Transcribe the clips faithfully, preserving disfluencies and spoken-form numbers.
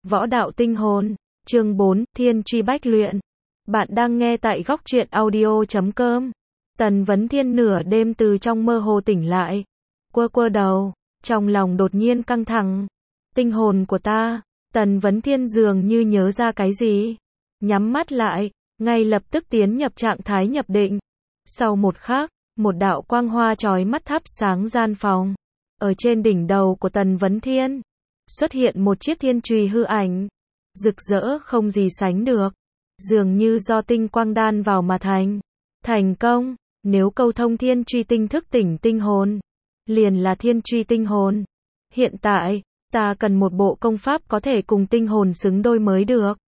Võ đạo tinh hồn, chương bốn, Thiên truy bách luyện. Bạn đang nghe tại góc truyện audio chấm com. Tần Vấn Thiên nửa đêm từ trong mơ hồ tỉnh lại, quơ quơ đầu, trong lòng đột nhiên căng thẳng. Tinh hồn của ta, Tần Vấn Thiên dường như nhớ ra cái gì, nhắm mắt lại, ngay lập tức tiến nhập trạng thái nhập định. Sau một khắc, một đạo quang hoa chói mắt thắp sáng gian phòng. Ở trên đỉnh đầu của Tần Vấn Thiên, xuất hiện một chiếc thiên chùy hư ảnh, rực rỡ không gì sánh được, dường như do tinh quang đan vào mà thành. Thành công, nếu câu thông thiên truy tinh thức tỉnh tinh hồn, liền là thiên truy tinh hồn. Hiện tại, ta cần một bộ công pháp có thể cùng tinh hồn xứng đôi mới được.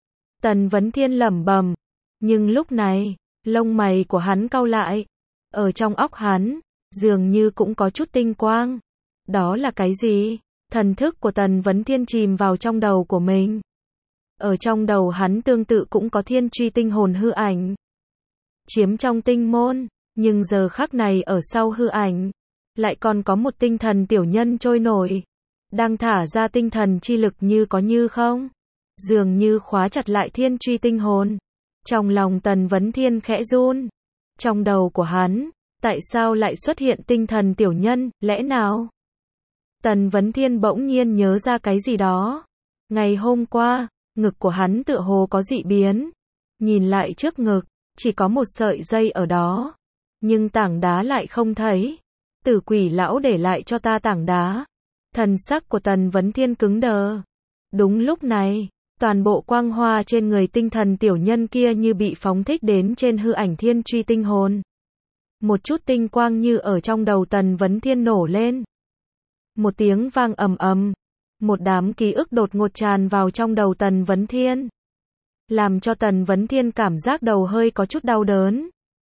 Tần Vấn Thiên lẩm bẩm, nhưng lúc này, lông mày của hắn cau lại, ở trong óc hắn, dường như cũng có chút tinh quang. Đó là cái gì? Thần thức của Tần Vấn Thiên chìm vào trong đầu của mình. Ở trong đầu hắn tương tự cũng có thiên truy tinh hồn hư ảnh, chiếm trong tinh môn, nhưng giờ khắc này ở sau hư ảnh, lại còn có một tinh thần tiểu nhân trôi nổi, đang thả ra tinh thần chi lực như có như không, dường như khóa chặt lại thiên truy tinh hồn. Trong lòng Tần Vấn Thiên khẽ run, trong đầu của hắn, tại sao lại xuất hiện tinh thần tiểu nhân, lẽ nào? Tần Vấn Thiên bỗng nhiên nhớ ra cái gì đó. Ngày hôm qua, ngực của hắn tựa hồ có dị biến. Nhìn lại trước ngực, chỉ có một sợi dây ở đó. Nhưng tảng đá lại không thấy. Tử Quỷ lão để lại cho ta tảng đá. Thần sắc của Tần Vấn Thiên cứng đờ. Đúng lúc này, toàn bộ quang hoa trên người tinh thần tiểu nhân kia như bị phóng thích đến trên hư ảnh thiên truy tinh hồn. Một chút tinh quang như ở trong đầu Tần Vấn Thiên nổ lên. Một tiếng vang ầm ầm, một đám ký ức đột ngột tràn vào trong đầu Tần Vấn Thiên, làm cho Tần Vấn Thiên cảm giác đầu hơi có chút đau đớn.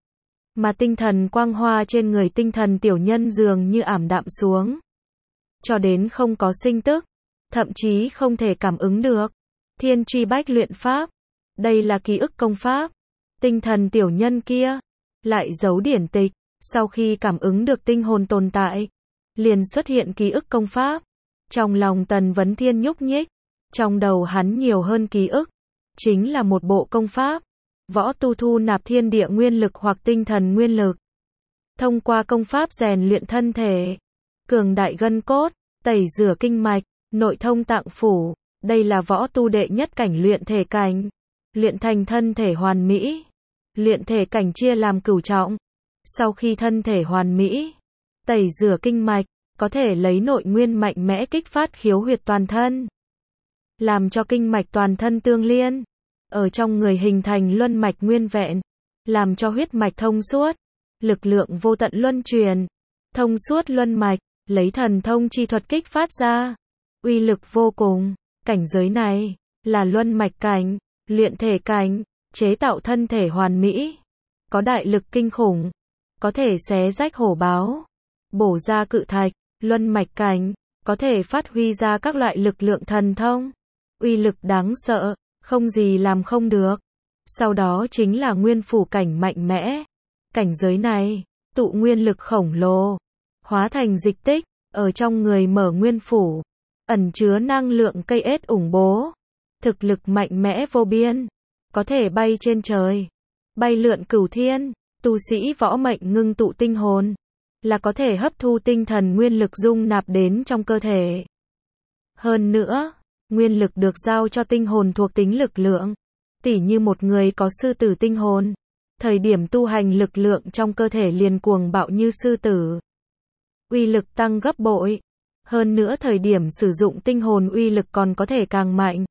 Mà tinh thần quang hoa trên người tinh thần tiểu nhân dường như ảm đạm xuống, cho đến không có sinh tức, thậm chí không thể cảm ứng được. Thiên truy bách luyện pháp, đây là ký ức công pháp. Tinh thần tiểu nhân kia lại giấu điển tịch, sau khi cảm ứng được tinh hồn tồn tại, liền xuất hiện ký ức công pháp. Trong lòng Tần Vấn Thiên nhúc nhích, trong đầu hắn nhiều hơn ký ức, chính là một bộ công pháp, võ tu thu nạp thiên địa nguyên lực hoặc tinh thần nguyên lực. Thông qua công pháp rèn luyện thân thể, cường đại gân cốt, tẩy rửa kinh mạch, nội thông tạng phủ, đây là võ tu đệ nhất cảnh luyện thể cảnh, luyện thành thân thể hoàn mỹ. Luyện thể cảnh chia làm cửu trọng, sau khi thân thể hoàn mỹ, tẩy rửa kinh mạch, có thể lấy nội nguyên mạnh mẽ kích phát khiếu huyệt toàn thân, làm cho kinh mạch toàn thân tương liên, ở trong người hình thành luân mạch nguyên vẹn, làm cho huyết mạch thông suốt, lực lượng vô tận luân truyền, thông suốt luân mạch, lấy thần thông chi thuật kích phát ra, uy lực vô cùng. Cảnh giới này là luân mạch cảnh, luyện thể cảnh, chế tạo thân thể hoàn mỹ, có đại lực kinh khủng, có thể xé rách hổ báo, bổ ra cự thạch. Luân mạch cảnh, có thể phát huy ra các loại lực lượng thần thông, uy lực đáng sợ, không gì làm không được. Sau đó chính là nguyên phủ cảnh mạnh mẽ. Cảnh giới này, tụ nguyên lực khổng lồ, hóa thành dịch tích, ở trong người mở nguyên phủ, ẩn chứa năng lượng cây ết ủng bố, thực lực mạnh mẽ vô biên, có thể bay trên trời, bay lượn cửu thiên. Tu sĩ võ mệnh ngưng tụ tinh hồn, là có thể hấp thu tinh thần nguyên lực dung nạp đến trong cơ thể. Hơn nữa, nguyên lực được giao cho tinh hồn thuộc tính lực lượng. Tỉ như một người có sư tử tinh hồn, thời điểm tu hành lực lượng trong cơ thể liền cuồng bạo như sư tử, uy lực tăng gấp bội. Hơn nữa thời điểm sử dụng tinh hồn uy lực còn có thể càng mạnh.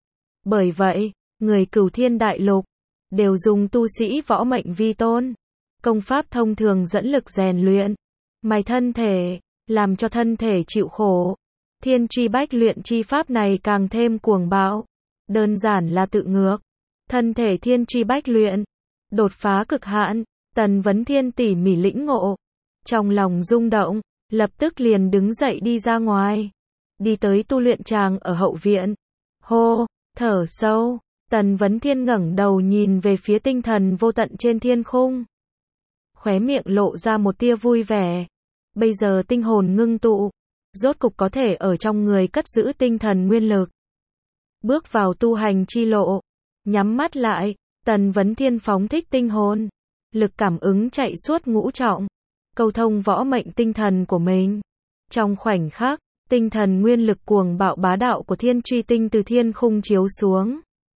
Bởi vậy, người cửu thiên đại lục đều dùng tu sĩ võ mệnh vi tôn. Công pháp thông thường dẫn lực rèn luyện, mài thân thể, làm cho thân thể chịu khổ. Thiên truy bách luyện chi pháp này càng thêm cuồng bạo, đơn giản là tự ngược. Thân thể thiên truy bách luyện, đột phá cực hạn. Tần Vấn Thiên tỉ mỉ lĩnh ngộ, trong lòng rung động, lập tức liền đứng dậy đi ra ngoài, đi tới tu luyện tràng ở hậu viện. Hô, thở sâu, Tần Vấn Thiên ngẩng đầu nhìn về phía tinh thần vô tận trên thiên khung, khóe miệng lộ ra một tia vui vẻ. Bây giờ tinh hồn ngưng tụ, rốt cục có thể ở trong người cất giữ tinh thần nguyên lực. bước vào tu hành chi lộ. Nhắm mắt lại, Tần Vấn Thiên phóng thích tinh hồn, lực cảm ứng chạy suốt ngũ trọng, câu thông võ mệnh tinh thần của mình. Trong khoảnh khắc, tinh thần nguyên lực cuồng bạo bá đạo của Thiên Truy Tinh từ thiên khung chiếu xuống,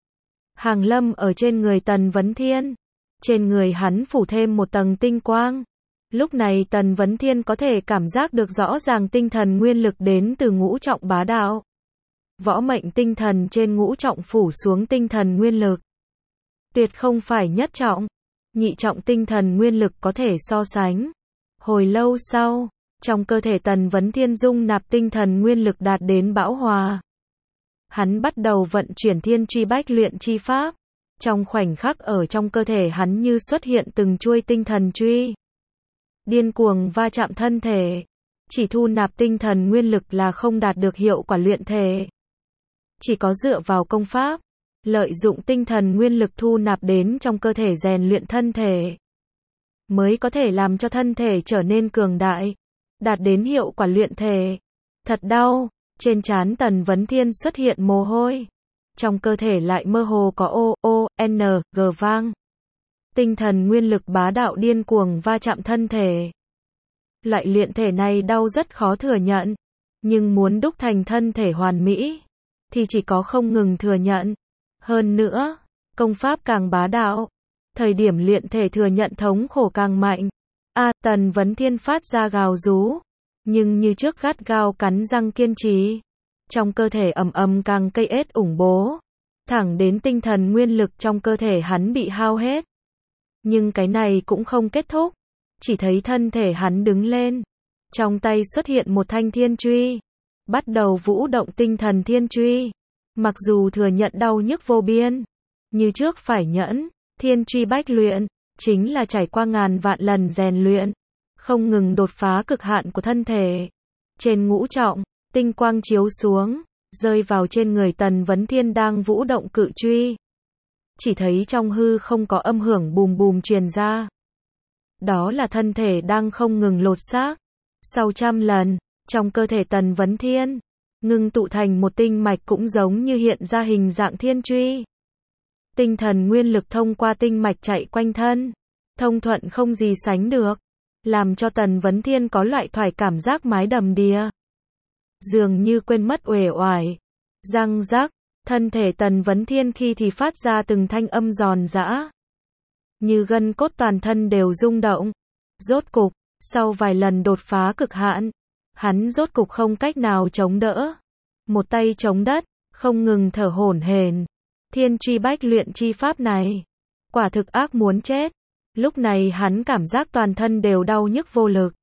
hàng lâm ở trên người Tần Vấn Thiên. Trên người hắn phủ thêm một tầng tinh quang. Lúc này Tần Vấn Thiên có thể cảm giác được rõ ràng tinh thần nguyên lực đến từ ngũ trọng bá đạo. Võ mệnh tinh thần trên ngũ trọng phủ xuống tinh thần nguyên lực. Tuyệt không phải nhất trọng, nhị trọng tinh thần nguyên lực có thể so sánh. Hồi lâu sau, trong cơ thể Tần Vấn Thiên dung nạp tinh thần nguyên lực đạt đến bão hòa. Hắn bắt đầu vận chuyển Thiên Truy Bách Luyện chi pháp. Trong khoảnh khắc ở trong cơ thể hắn như xuất hiện từng chuôi tinh thần truy. Điên cuồng va chạm thân thể. Chỉ thu nạp tinh thần nguyên lực là không đạt được hiệu quả luyện thể. Chỉ có dựa vào công pháp, lợi dụng tinh thần nguyên lực thu nạp đến trong cơ thể rèn luyện thân thể, mới có thể làm cho thân thể trở nên cường đại, đạt đến hiệu quả luyện thể. Thật đau, trên trán Tần Vấn Thiên xuất hiện mồ hôi. Trong cơ thể lại mơ hồ có O, O, N, G vang. Tinh thần nguyên lực bá đạo điên cuồng va chạm thân thể. Loại luyện thể này đau rất khó thừa nhận, nhưng muốn đúc thành thân thể hoàn mỹ, thì chỉ có không ngừng thừa nhận. Hơn nữa, công pháp càng bá đạo, thời điểm luyện thể thừa nhận thống khổ càng mạnh. A, à, Tần Vấn Thiên phát ra gào rú, nhưng như trước gắt gao cắn răng kiên trì. Trong cơ thể ầm ầm càng cây ết ủng bố, thẳng đến tinh thần nguyên lực trong cơ thể hắn bị hao hết. Nhưng cái này cũng không kết thúc, chỉ thấy thân thể hắn đứng lên, trong tay xuất hiện một thanh thiên truy, bắt đầu vũ động tinh thần thiên truy. Mặc dù thừa nhận đau nhức vô biên, như trước phải nhẫn. Thiên Truy Bách Luyện chính là trải qua ngàn vạn lần rèn luyện, không ngừng đột phá cực hạn của thân thể. Trên ngũ trọng, tinh quang chiếu xuống, rơi vào trên người Tần Vấn Thiên đang vũ động cự truy. Chỉ thấy trong hư không có âm hưởng bùm bùm truyền ra. Đó là thân thể đang không ngừng lột xác. Sau trăm lần, trong cơ thể Tần Vấn Thiên, ngưng tụ thành một tinh mạch cũng giống như hiện ra hình dạng thiên truy. Tinh thần nguyên lực thông qua tinh mạch chạy quanh thân, thông thuận không gì sánh được, làm cho Tần Vấn Thiên có loại thoải cảm giác mái đầm đìa. Dường như quên mất uể oải. Răng rắc, thân thể Tần Vấn Thiên khi thì phát ra từng thanh âm giòn giã. Như gân cốt toàn thân đều rung động. Rốt cục, sau vài lần đột phá cực hạn, hắn rốt cục không cách nào chống đỡ. Một tay chống đất, không ngừng thở hổn hển. Thiên Truy Bách Luyện chi pháp này, quả thực ác muốn chết. Lúc này hắn cảm giác toàn thân đều đau nhức vô lực,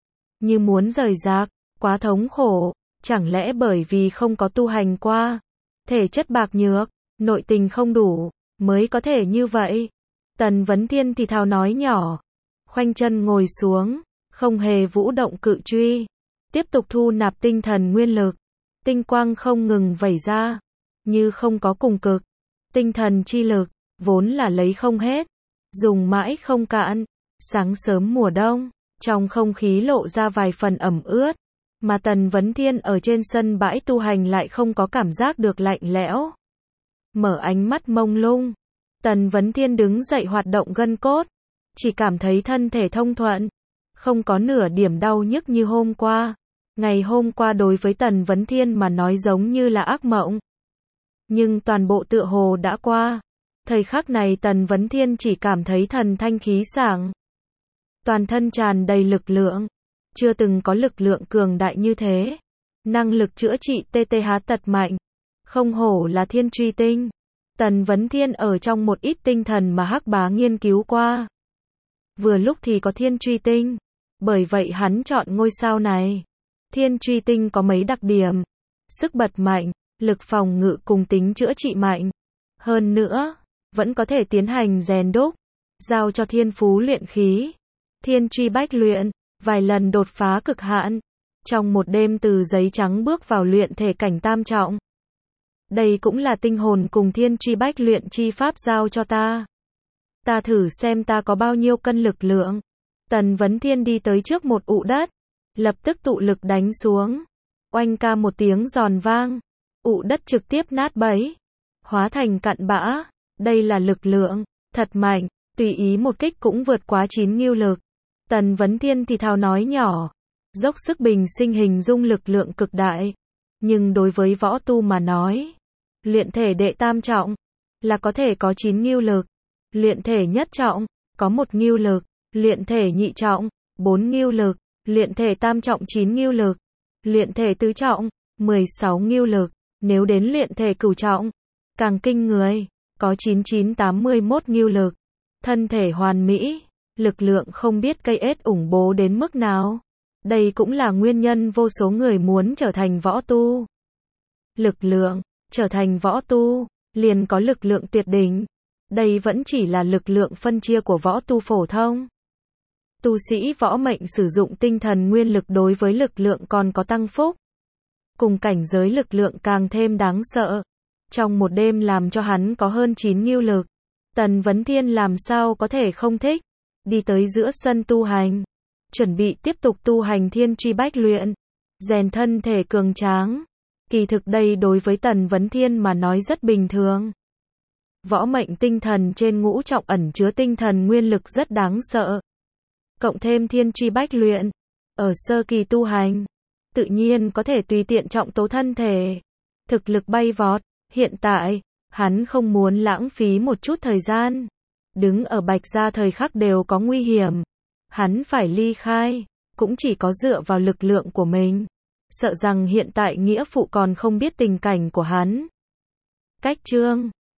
như muốn rời rạc, quá thống khổ. Chẳng lẽ bởi vì không có tu hành qua, thể chất bạc nhược, nội tình không đủ, mới có thể như vậy? Tần Vấn Thiên thì thào nói nhỏ, khoanh chân ngồi xuống, không hề vũ động cự truy, tiếp tục thu nạp tinh thần nguyên lực. Tinh quang không ngừng vẩy ra, như không có cùng cực. Tinh thần chi lực, vốn là lấy không hết, dùng mãi không cạn. Sáng sớm mùa đông, trong không khí lộ ra vài phần ẩm ướt, mà Tần Vấn Thiên ở trên sân bãi tu hành lại không có cảm giác được lạnh lẽo. Mở ánh mắt mông lung, Tần Vấn Thiên đứng dậy hoạt động gân cốt, chỉ cảm thấy thân thể thông thuận, không có nửa điểm đau nhức như hôm qua. Ngày hôm qua đối với Tần Vấn Thiên mà nói giống như là ác mộng. Nhưng toàn bộ tựa hồ đã qua. Thời khắc này Tần Vấn Thiên chỉ cảm thấy thần thanh khí sảng, toàn thân tràn đầy lực lượng, chưa từng có lực lượng cường đại như thế. Năng lực chữa trị tê tê há tật mạnh, không hổ là Thiên Truy Tinh. Tần Vấn Thiên ở trong một ít tinh thần mà Hắc Bá nghiên cứu qua. Vừa lúc thì có Thiên Truy Tinh, bởi vậy hắn chọn ngôi sao này. Thiên Truy Tinh có mấy đặc điểm: sức bật mạnh, lực phòng ngự cùng tính chữa trị mạnh. Hơn nữa, vẫn có thể tiến hành rèn đúc, giao cho thiên phú luyện khí. Thiên Truy Bách Luyện, vài lần đột phá cực hạn, trong một đêm từ giấy trắng bước vào luyện thể cảnh tam trọng. Đây cũng là tinh hồn cùng Thiên Truy Bách Luyện chi pháp giao cho ta. Ta thử xem ta có bao nhiêu cân lực lượng. Tần Vấn Thiên đi tới trước một ụ đất, lập tức tụ lực đánh xuống. Oanh ca một tiếng giòn vang, ụ đất trực tiếp nát bấy, hóa thành cặn bã. Đây là lực lượng thật mạnh, tùy ý một kích cũng vượt quá chín ngưu lực. Tần Vấn Thiên thì thào nói nhỏ, dốc sức bình sinh hình dung lực lượng cực đại. Nhưng đối với võ tu mà nói, luyện thể đệ tam trọng là có thể có chín ngưu lực, luyện thể nhất trọng có một ngưu lực, luyện thể nhị trọng bốn ngưu lực, luyện thể tam trọng chín ngưu lực, luyện thể tứ trọng mười sáu ngưu lực, nếu đến luyện thể cửu trọng, càng kinh người, có chín nghìn chín trăm tám mươi mốt ngưu lực. Thân thể hoàn mỹ, lực lượng không biết cây ết ủng bố đến mức nào. Đây cũng là nguyên nhân vô số người muốn trở thành võ tu. Lực lượng, trở thành võ tu, liền có lực lượng tuyệt đỉnh. Đây vẫn chỉ là lực lượng phân chia của võ tu phổ thông. Tu sĩ võ mệnh sử dụng tinh thần nguyên lực đối với lực lượng còn có tăng phúc. Cùng cảnh giới lực lượng càng thêm đáng sợ. Trong một đêm làm cho hắn có hơn chín ngưu lực. Tần Vấn Thiên làm sao có thể không thích. Đi tới giữa sân tu hành. Chuẩn bị tiếp tục tu hành thiên truy bách luyện. Rèn thân thể cường tráng. Kỳ thực đây đối với Tần Vấn Thiên mà nói rất bình thường. Võ mệnh tinh thần trên ngũ trọng ẩn chứa tinh thần nguyên lực rất đáng sợ. Cộng thêm thiên truy bách luyện. Ở sơ kỳ tu hành, tự nhiên có thể tùy tiện trọng tố thân thể. Thực lực bay vọt. Hiện tại, hắn không muốn lãng phí một chút thời gian. Đứng ở Bạch Gia thời khắc đều có nguy hiểm. Hắn phải ly khai, cũng chỉ có dựa vào lực lượng của mình. Sợ rằng hiện tại nghĩa phụ còn không biết tình cảnh của hắn. Cách chương